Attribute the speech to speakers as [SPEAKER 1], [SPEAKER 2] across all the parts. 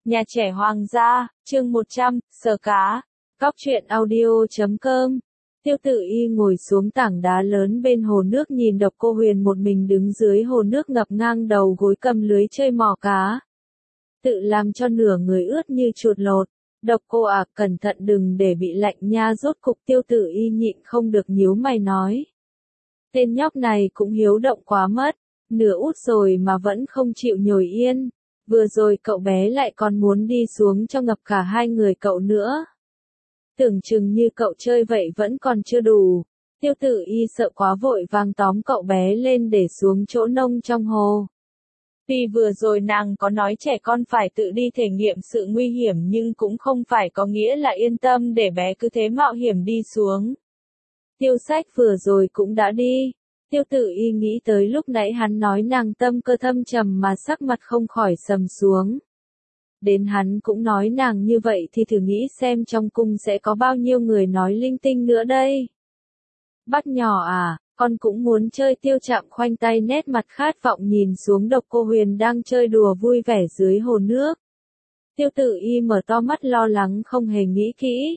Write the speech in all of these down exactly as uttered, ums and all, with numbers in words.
[SPEAKER 1] Nhà trẻ Hoàng gia, chương một trăm, Sờ cá. Cóc truyện audio chấm com. Tiêu Tự Y ngồi xuống tảng đá lớn bên hồ nước nhìn Độc Cô Huyền một mình đứng dưới hồ nước ngập ngang đầu gối cầm lưới chơi mò cá. Tự làm cho nửa người ướt như chuột lột. Độc Cô à, cẩn thận đừng để bị lạnh nha. Rốt cục Tiêu Tự Y nhịn không được nhíu mày nói. Tên nhóc này cũng hiếu động quá mất. Nửa út rồi mà vẫn không chịu nhồi yên. Vừa rồi cậu bé lại còn muốn đi xuống cho ngập cả hai người cậu nữa. Tưởng chừng như cậu chơi vậy vẫn còn chưa đủ. Tiêu Tự Y sợ quá vội vàng tóm cậu bé lên để xuống chỗ nông trong hồ. Tuy vừa rồi nàng có nói trẻ con phải tự đi thể nghiệm sự nguy hiểm nhưng cũng không phải có nghĩa là yên tâm để bé cứ thế mạo hiểm đi xuống. Tiêu Sách vừa rồi cũng đã đi. Tiêu Tự Y nghĩ tới lúc nãy hắn nói nàng tâm cơ thâm trầm mà sắc mặt không khỏi sầm xuống. Đến hắn cũng nói nàng như vậy thì thử nghĩ xem trong cung sẽ có bao nhiêu người nói linh tinh nữa đây. Bác nhỏ à, con cũng muốn chơi. Tiêu Trạm khoanh tay nét mặt khát vọng nhìn xuống Độc Cô Huyền đang chơi đùa vui vẻ dưới hồ nước. Tiêu Tự Y mở to mắt lo lắng không hề nghĩ kỹ.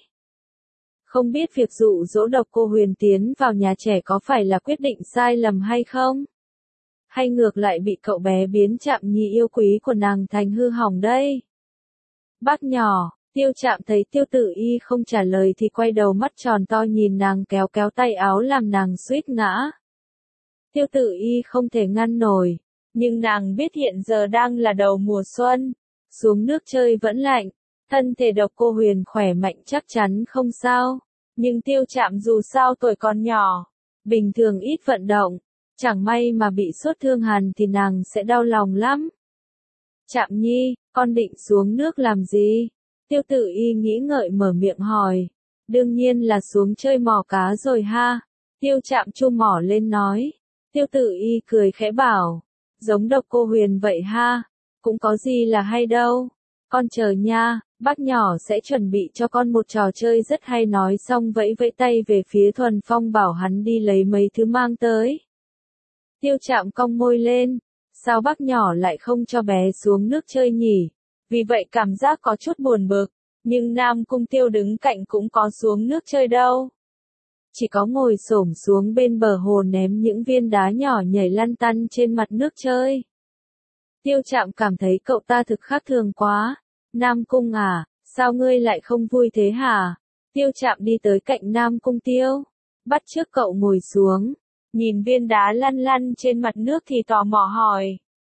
[SPEAKER 1] Không biết việc dụ dỗ Độc Cô Huyền tiến vào nhà trẻ có phải là quyết định sai lầm hay không? Hay ngược lại bị cậu bé biến Trạm Nhi yêu quý của nàng thành hư hỏng đây? Bác nhỏ, Tiêu Trạm thấy Tiêu Tự Y không trả lời thì quay đầu mắt tròn to nhìn nàng kéo kéo tay áo làm nàng suýt ngã. Tiêu Tự Y không thể ngăn nổi, nhưng nàng biết hiện giờ đang là đầu mùa xuân, xuống nước chơi vẫn lạnh. Thân thể Độc Cô Huyền khỏe mạnh chắc chắn không sao, nhưng Tiêu Trạm dù sao tuổi còn nhỏ, bình thường ít vận động, chẳng may mà bị sốt thương hàn thì nàng sẽ đau lòng lắm. Trạm Nhi, con định xuống nước làm gì? Tiêu Tự Y nghĩ ngợi mở miệng hỏi. Đương nhiên là xuống chơi mò cá rồi ha. Tiêu Trạm chu mỏ lên nói. Tiêu Tự Y cười khẽ bảo. Giống Độc Cô Huyền vậy ha, cũng có gì là hay đâu. Con chờ nha, bác nhỏ sẽ chuẩn bị cho con một trò chơi rất hay. Nói xong vẫy vẫy tay về phía Thuần Phong bảo hắn đi lấy mấy thứ mang tới. Tiêu Trạm cong môi lên. Sao bác nhỏ lại không cho bé xuống nước chơi nhỉ? Vì vậy cảm giác có chút buồn bực, nhưng Nam Cung Tiêu đứng cạnh cũng có xuống nước chơi đâu. Chỉ có ngồi xổm xuống bên bờ hồ ném những viên đá nhỏ nhảy lăn tăn trên mặt nước chơi. Tiêu Trạm cảm thấy cậu ta thực khác thường quá. Nam Cung à, sao ngươi lại không vui thế hả? Tiêu Trạm đi tới cạnh Nam Cung Tiêu, bắt chước cậu ngồi xuống. Nhìn viên đá lăn lăn trên mặt nước thì tò mò hỏi.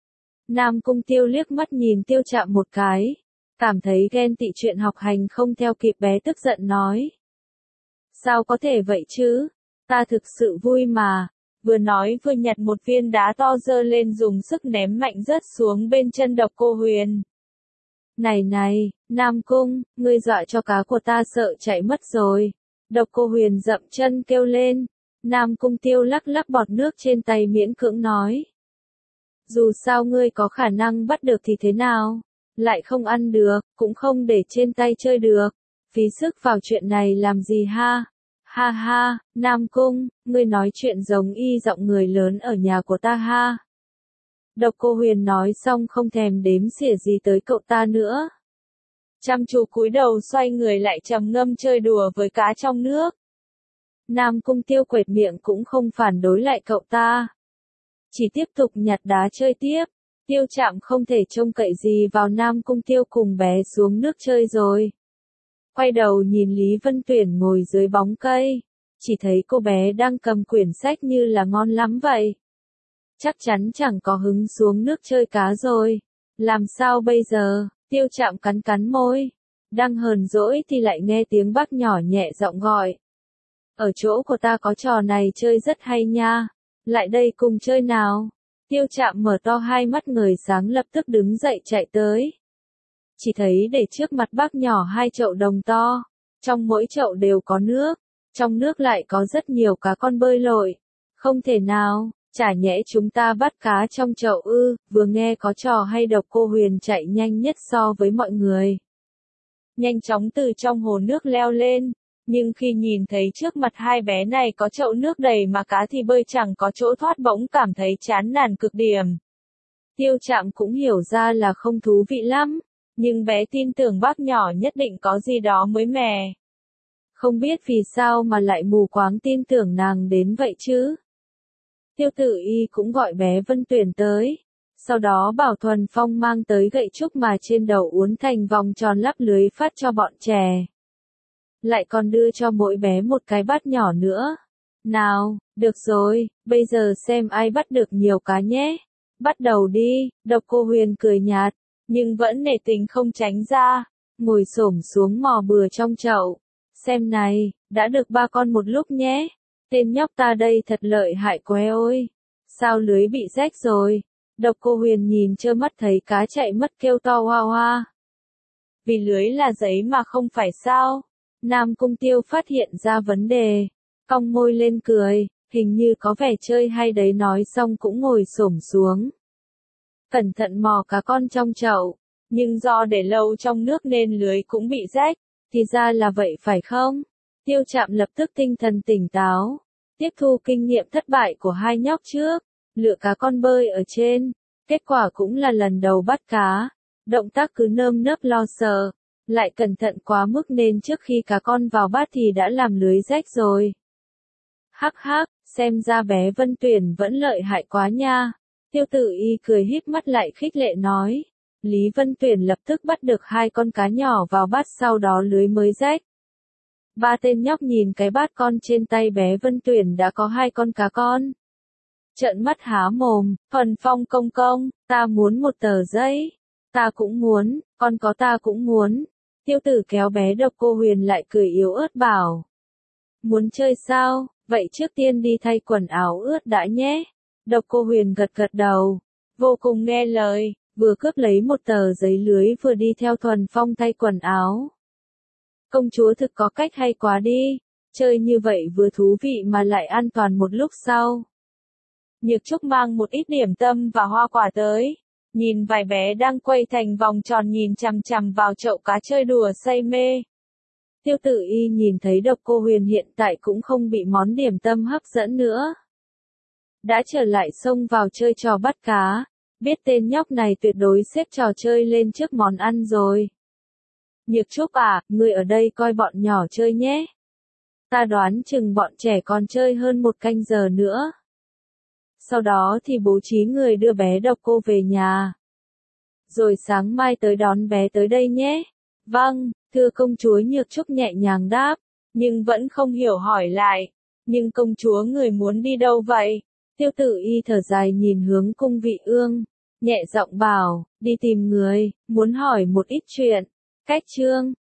[SPEAKER 1] Nam Cung Tiêu liếc mắt nhìn Tiêu Trạm một cái, cảm thấy ghen tị chuyện học hành không theo kịp, bé tức giận nói. Sao có thể vậy chứ? Ta thực sự vui mà. Vừa nói vừa nhặt một viên đá to dơ lên dùng sức ném mạnh rớt xuống bên chân Độc Cô Huyền. Này này, Nam Cung, ngươi dọa cho cá của ta sợ chạy mất rồi. Độc Cô Huyền dậm chân kêu lên. Nam Cung Tiêu lắc lắc bọt nước trên tay miễn cưỡng nói. Dù sao ngươi có khả năng bắt được thì thế nào? Lại không ăn được, cũng không để trên tay chơi được. Phí sức vào chuyện này làm gì ha? Ha ha, Nam Cung, ngươi nói chuyện giống y giọng người lớn ở nhà của ta ha. Độc Cô Huyền nói xong không thèm đếm xỉa gì tới cậu ta nữa. Chăm chú cúi đầu xoay người lại trầm ngâm chơi đùa với cá trong nước. Nam Cung Tiêu quệt miệng cũng không phản đối lại cậu ta. Chỉ tiếp tục nhặt đá chơi tiếp. Tiêu Trạm không thể trông cậy gì vào Nam Cung Tiêu cùng bé xuống nước chơi rồi. Quay đầu nhìn Lý Vân Tuyển ngồi dưới bóng cây. Chỉ thấy cô bé đang cầm quyển sách như là ngon lắm vậy. Chắc chắn chẳng có hứng xuống nước chơi cá rồi. Làm sao bây giờ? Tiêu Trạm cắn cắn môi. Đang hờn dỗi thì lại nghe tiếng bác nhỏ nhẹ giọng gọi. Ở chỗ của ta có trò này chơi rất hay nha. Lại đây cùng chơi nào. Tiêu Trạm mở to hai mắt người sáng lập tức đứng dậy chạy tới. Chỉ thấy để trước mặt bác nhỏ hai chậu đồng to. Trong mỗi chậu đều có nước. Trong nước lại có rất nhiều cá con bơi lội. Không thể nào, chả nhẽ chúng ta bắt cá trong chậu ư? Vừa nghe có trò hay Độc Cô Huyền chạy nhanh nhất so với mọi người. Nhanh chóng từ trong hồ nước leo lên. Nhưng khi nhìn thấy trước mặt hai bé này có chậu nước đầy mà cá thì bơi chẳng có chỗ thoát, bỗng cảm thấy chán nản cực điểm. Tiêu Trạm cũng hiểu ra là không thú vị lắm. Nhưng bé tin tưởng bác nhỏ nhất định có gì đó mới mẻ. Không biết vì sao mà lại mù quáng tin tưởng nàng đến vậy chứ. Tiêu Tử Y cũng gọi bé Vân Tuyển tới. Sau đó bảo Thuần Phong mang tới gậy trúc mà trên đầu uốn thành vòng tròn lắp lưới phát cho bọn trẻ. Lại còn đưa cho mỗi bé một cái bát nhỏ nữa. Nào, được rồi, bây giờ xem ai bắt được nhiều cá nhé. Bắt đầu đi, Độc Cô Huyền cười nhạt, nhưng vẫn nể tình không tránh ra, ngồi xổm xuống mò bừa trong chậu. Xem này, đã được ba con một lúc nhé. Tên nhóc ta đây thật lợi hại quá ôi. Sao lưới bị rách rồi? Độc Cô Huyền nhìn trơ mắt thấy cá chạy mất kêu to hoa hoa. Vì lưới là giấy mà không phải sao? Nam Cung Tiêu phát hiện ra vấn đề, cong môi lên cười, hình như có vẻ chơi hay đấy, nói xong cũng ngồi xổm xuống. Cẩn thận mò cá con trong chậu, nhưng do để lâu trong nước nên lưới cũng bị rách, thì ra là vậy phải không? Tiêu Trạm lập tức tinh thần tỉnh táo, tiếp thu kinh nghiệm thất bại của hai nhóc trước, lựa cá con bơi ở trên, kết quả cũng là lần đầu bắt cá, động tác cứ nơm nớp lo sợ, lại cẩn thận quá mức nên trước khi cá con vào bát thì đã làm lưới rách rồi. Hắc hắc, xem ra bé Vân Tuyển vẫn lợi hại quá nha. Tiêu Tử Y cười híp mắt lại khích lệ nói. Lý Vân Tuyển lập tức bắt được hai con cá nhỏ vào bát, sau đó lưới mới rách. Ba tên nhóc nhìn cái bát con trên tay bé Vân Tuyển đã có hai con cá con. Trợn mắt há mồm, Thuần Phong công công, ta muốn một tờ giấy. Ta cũng muốn, con có ta cũng muốn. Tiêu Tử kéo bé Độc Cô Huyền lại cười yếu ớt bảo. Muốn chơi sao, vậy trước tiên đi thay quần áo ướt đã nhé. Độc Cô Huyền gật gật đầu, vô cùng nghe lời, vừa cướp lấy một tờ giấy lưới vừa đi theo Thuần Phong thay quần áo. Công chúa thực có cách hay quá đi, chơi như vậy vừa thú vị mà lại an toàn một lúc sau. Nhược Trúc mang một ít điểm tâm và hoa quả tới, nhìn vài bé đang quay thành vòng tròn nhìn chằm chằm vào chậu cá chơi đùa say mê. Tiêu Tử Y nhìn thấy Độc Cô Huyền hiện tại cũng không bị món điểm tâm hấp dẫn nữa. Đã trở lại xông vào chơi trò bắt cá, biết tên nhóc này tuyệt đối xếp trò chơi lên trước món ăn rồi. Nhược Trúc à, ngươi ở đây coi bọn nhỏ chơi nhé. Ta đoán chừng bọn trẻ còn chơi hơn một canh giờ nữa. Sau đó thì bố trí người đưa bé Độc Cô về nhà. Rồi sáng mai tới đón bé tới đây nhé. Vâng, thưa công chúa. Nhược Trúc nhẹ nhàng đáp, nhưng vẫn không hiểu hỏi lại. Nhưng công chúa người muốn đi đâu vậy? Tiêu Tử Y thở dài nhìn hướng cung vị ương, nhẹ giọng bảo, đi tìm người, muốn hỏi một ít chuyện. Cách chương